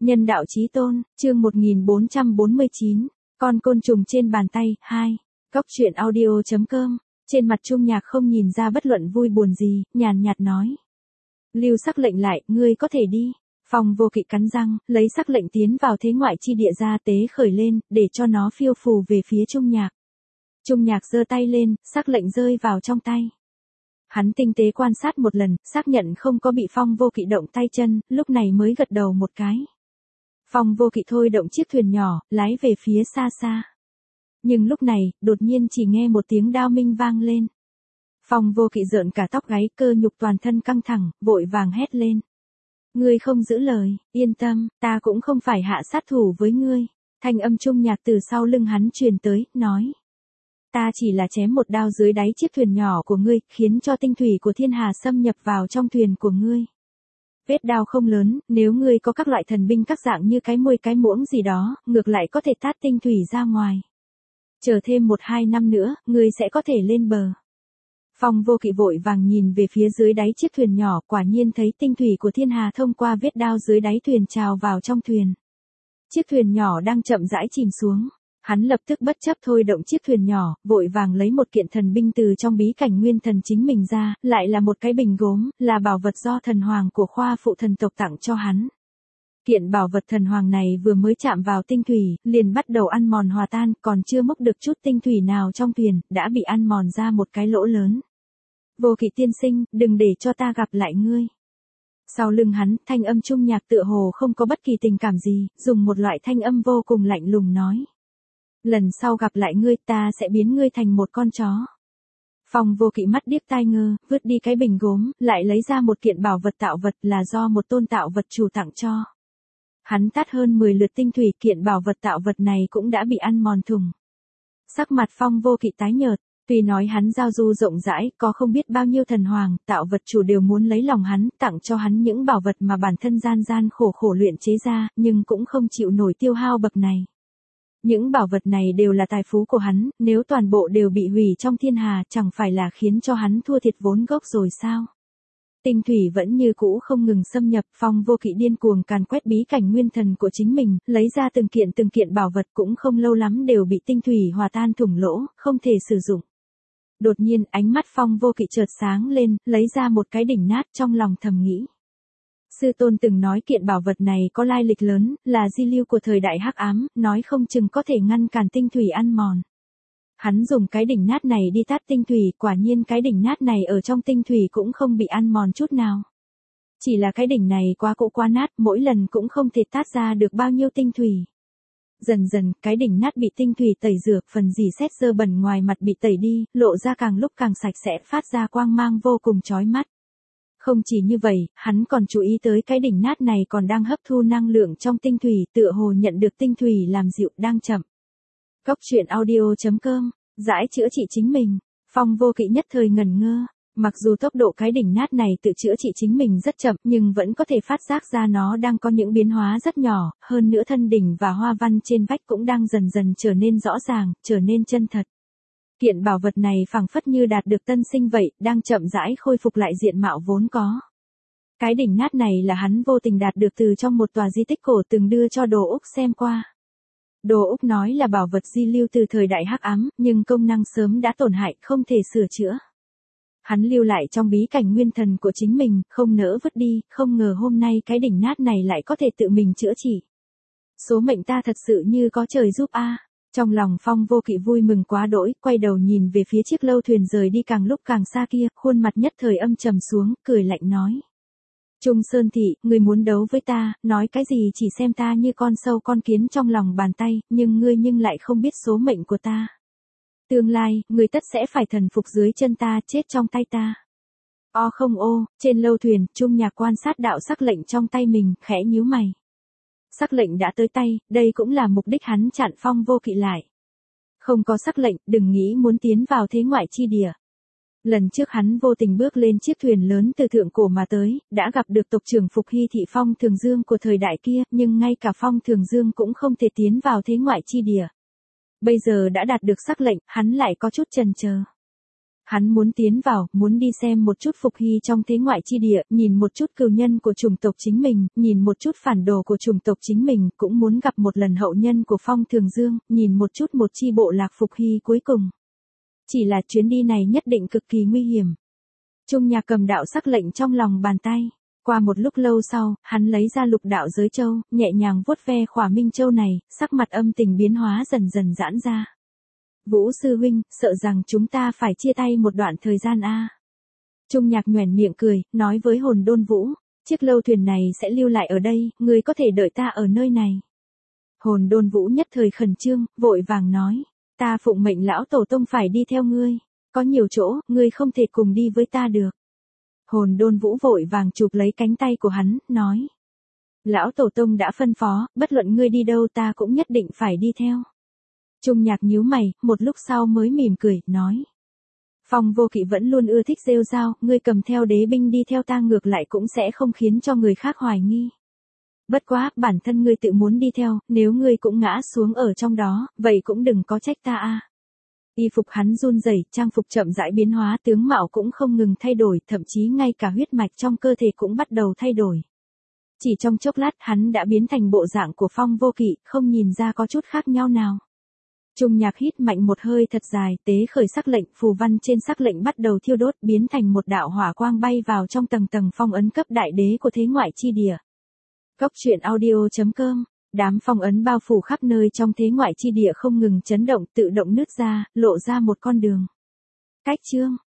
Nhân đạo chí tôn, chương 1449, con côn trùng trên bàn tay, 2. Góc truyện audio.com, trên mặt Trung Nhạc không nhìn ra bất luận vui buồn gì, nhàn nhạt nói. Lưu sắc lệnh lại, ngươi có thể đi. Phong Vô Kỵ cắn răng, lấy sắc lệnh tiến vào thế ngoại chi địa ra tế khởi lên, để cho nó phiêu phù về phía Trung Nhạc. Trung Nhạc giơ tay lên, sắc lệnh rơi vào trong tay. Hắn tinh tế quan sát một lần, xác nhận không có bị Phong Vô Kỵ động tay chân, lúc này mới gật đầu một cái. Phong Vô Kỵ thôi động chiếc thuyền nhỏ, lái về phía xa xa. Nhưng lúc này, đột nhiên chỉ nghe một tiếng đao minh vang lên. Phong Vô Kỵ rợn cả tóc gáy, cơ nhục toàn thân căng thẳng, vội vàng hét lên. Ngươi không giữ lời, yên tâm, ta cũng không phải hạ sát thủ với ngươi. Thanh âm Trung Nhạc từ sau lưng hắn truyền tới, nói. Ta chỉ là chém một đao dưới đáy chiếc thuyền nhỏ của ngươi, khiến cho tinh thủy của thiên hà xâm nhập vào trong thuyền của ngươi. Vết đao không lớn, nếu ngươi có các loại thần binh các dạng như cái muôi cái muỗng gì đó, ngược lại có thể tát tinh thủy ra ngoài. Chờ thêm 1-2 năm nữa, ngươi sẽ có thể lên bờ. Phong Vô Kỵ vội vàng nhìn về phía dưới đáy chiếc thuyền nhỏ, quả nhiên thấy tinh thủy của thiên hà thông qua vết đao dưới đáy thuyền trào vào trong thuyền. Chiếc thuyền nhỏ đang chậm rãi chìm xuống. Hắn lập tức bất chấp thôi động chiếc thuyền nhỏ, vội vàng lấy một kiện thần binh từ trong bí cảnh nguyên thần chính mình ra, lại là một cái bình gốm, là bảo vật do thần hoàng của khoa phụ thần tộc tặng cho hắn. Kiện bảo vật thần hoàng này vừa mới chạm vào tinh thủy, liền bắt đầu ăn mòn hòa tan, còn chưa múc được chút tinh thủy nào trong thuyền, đã bị ăn mòn ra một cái lỗ lớn. Vô Kỵ tiên sinh, đừng để cho ta gặp lại ngươi. Sau lưng hắn, thanh âm Trung Nhạc tựa hồ không có bất kỳ tình cảm gì, dùng một loại thanh âm vô cùng lạnh lùng nói. Lần sau gặp lại ngươi ta sẽ biến ngươi thành một con chó. Phong Vô Kỵ mắt điếc tai ngơ, vứt đi cái bình gốm, lại lấy ra một kiện bảo vật tạo vật là do một tôn tạo vật chủ tặng cho. Hắn tát hơn 10 lượt tinh thủy, kiện bảo vật tạo vật này cũng đã bị ăn mòn thùng. Sắc mặt Phong Vô Kỵ tái nhợt, tuy nói hắn giao du rộng rãi, có không biết bao nhiêu thần hoàng, tạo vật chủ đều muốn lấy lòng hắn, tặng cho hắn những bảo vật mà bản thân gian khổ luyện chế ra, nhưng cũng không chịu nổi tiêu hao bậc này. Những bảo vật này đều là tài phú của hắn, nếu toàn bộ đều bị hủy trong thiên hà, chẳng phải là khiến cho hắn thua thiệt vốn gốc rồi sao? Tinh thủy vẫn như cũ không ngừng xâm nhập, Phong Vô Kỵ điên cuồng càn quét bí cảnh nguyên thần của chính mình, lấy ra từng kiện bảo vật cũng không lâu lắm đều bị tinh thủy hòa tan thủng lỗ, không thể sử dụng. Đột nhiên, ánh mắt Phong Vô Kỵ chợt sáng lên, lấy ra một cái đỉnh nát, trong lòng thầm nghĩ. Sư tôn từng nói kiện bảo vật này có lai lịch lớn, là di lưu của thời đại hắc ám, nói không chừng có thể ngăn cản tinh thủy ăn mòn. Hắn dùng cái đỉnh nát này đi tát tinh thủy, quả nhiên cái đỉnh nát này ở trong tinh thủy cũng không bị ăn mòn chút nào. Chỉ là cái đỉnh này quá cũ quá nát, mỗi lần cũng không thể tát ra được bao nhiêu tinh thủy. Dần dần, cái đỉnh nát bị tinh thủy tẩy rửa, phần dỉ sét dơ bẩn ngoài mặt bị tẩy đi, lộ ra càng lúc càng sạch sẽ, phát ra quang mang vô cùng chói mắt. Không chỉ như vậy, hắn còn chú ý tới cái đỉnh nát này còn đang hấp thu năng lượng trong tinh thủy, tựa hồ nhận được tinh thủy làm dịu, đang chậm. Góc truyện audio.com, giải chữa trị chính mình. Phong Vô Kỵ nhất thời ngẩn ngơ. Mặc dù tốc độ cái đỉnh nát này tự chữa trị chính mình rất chậm, nhưng vẫn có thể phát giác ra nó đang có những biến hóa rất nhỏ, hơn nữa thân đỉnh và hoa văn trên vách cũng đang dần dần trở nên rõ ràng, trở nên chân thật. Kiện bảo vật này phảng phất như đạt được tân sinh vậy, đang chậm rãi khôi phục lại diện mạo vốn có. Cái đỉnh nát này là hắn vô tình đạt được từ trong một tòa di tích cổ từng đưa cho Đồ Úc xem qua. Đồ Úc nói là bảo vật di lưu từ thời đại hắc ám, nhưng công năng sớm đã tổn hại, không thể sửa chữa. Hắn lưu lại trong bí cảnh nguyên thần của chính mình, không nỡ vứt đi, không ngờ hôm nay cái đỉnh nát này lại có thể tự mình chữa trị. Số mệnh ta thật sự như có trời giúp a. Trong lòng Phong Vô Kỵ vui mừng quá đỗi, quay đầu nhìn về phía chiếc lâu thuyền rời đi càng lúc càng xa kia, khuôn mặt nhất thời âm trầm xuống, cười lạnh nói. Trung Sơn Thị, ngươi muốn đấu với ta, nói cái gì chỉ xem ta như con sâu con kiến trong lòng bàn tay, nhưng ngươi lại không biết số mệnh của ta. Tương lai, ngươi tất sẽ phải thần phục dưới chân ta, chết trong tay ta. O không ô, trên lâu thuyền, Trung Nhạc quan sát đạo sắc lệnh trong tay mình, khẽ nhíu mày. Sắc lệnh đã tới tay, đây cũng là mục đích hắn chặn Phong Vô Kỵ lại. Không có sắc lệnh, đừng nghĩ muốn tiến vào thế ngoại chi địa. Lần trước hắn vô tình bước lên chiếc thuyền lớn từ thượng cổ mà tới, đã gặp được tộc trưởng Phục Hy Thị Phong Thường Dương của thời đại kia, nhưng ngay cả Phong Thường Dương cũng không thể tiến vào thế ngoại chi địa. Bây giờ đã đạt được sắc lệnh, hắn lại có chút chần chờ. Hắn muốn tiến vào, muốn đi xem một chút Phục Hy trong thế ngoại chi địa, nhìn một chút cừu nhân của chủng tộc chính mình, nhìn một chút phản đồ của chủng tộc chính mình, cũng muốn gặp một lần hậu nhân của Phong Thường Dương, nhìn một chút một chi bộ lạc Phục Hy cuối cùng. Chỉ là chuyến đi này nhất định cực kỳ nguy hiểm. Trung Nhạc cầm đạo sắc lệnh trong lòng bàn tay. Qua một lúc lâu sau, hắn lấy ra lục đạo giới châu, nhẹ nhàng vuốt ve khỏa minh châu này, sắc mặt âm tình biến hóa dần dần giãn ra. Vũ sư huynh, sợ rằng chúng ta phải chia tay một đoạn thời gian a. Trung Nhạc nhoẻn miệng cười, nói với Hồn Đôn Vũ, chiếc lâu thuyền này sẽ lưu lại ở đây, ngươi có thể đợi ta ở nơi này. Hồn Đôn Vũ nhất thời khẩn trương, vội vàng nói, ta phụng mệnh lão tổ tông phải đi theo ngươi, có nhiều chỗ, ngươi không thể cùng đi với ta được. Hồn Đôn Vũ vội vàng chụp lấy cánh tay của hắn, nói, lão tổ tông đã phân phó, bất luận ngươi đi đâu ta cũng nhất định phải đi theo. Trung Nhạc nhíu mày, một lúc sau mới mỉm cười, nói. Phong Vô Kỵ vẫn luôn ưa thích rêu rao, ngươi cầm theo đế binh đi theo ta ngược lại cũng sẽ không khiến cho người khác hoài nghi. Bất quá, bản thân ngươi tự muốn đi theo, nếu ngươi cũng ngã xuống ở trong đó, vậy cũng đừng có trách ta a. Y phục hắn run rẩy, trang phục chậm rãi biến hóa, tướng mạo cũng không ngừng thay đổi, thậm chí ngay cả huyết mạch trong cơ thể cũng bắt đầu thay đổi. Chỉ trong chốc lát hắn đã biến thành bộ dạng của Phong Vô Kỵ, không nhìn ra có chút khác nhau nào. Trung Nhạc hít mạnh một hơi thật dài, tế khởi sắc lệnh, phù văn trên sắc lệnh bắt đầu thiêu đốt, biến thành một đạo hỏa quang bay vào trong tầng tầng phong ấn cấp đại đế của thế ngoại chi địa. Cốc truyện audio.com. Đám phong ấn bao phủ khắp nơi trong thế ngoại chi địa không ngừng chấn động, tự động nứt ra, lộ ra một con đường. Cách chương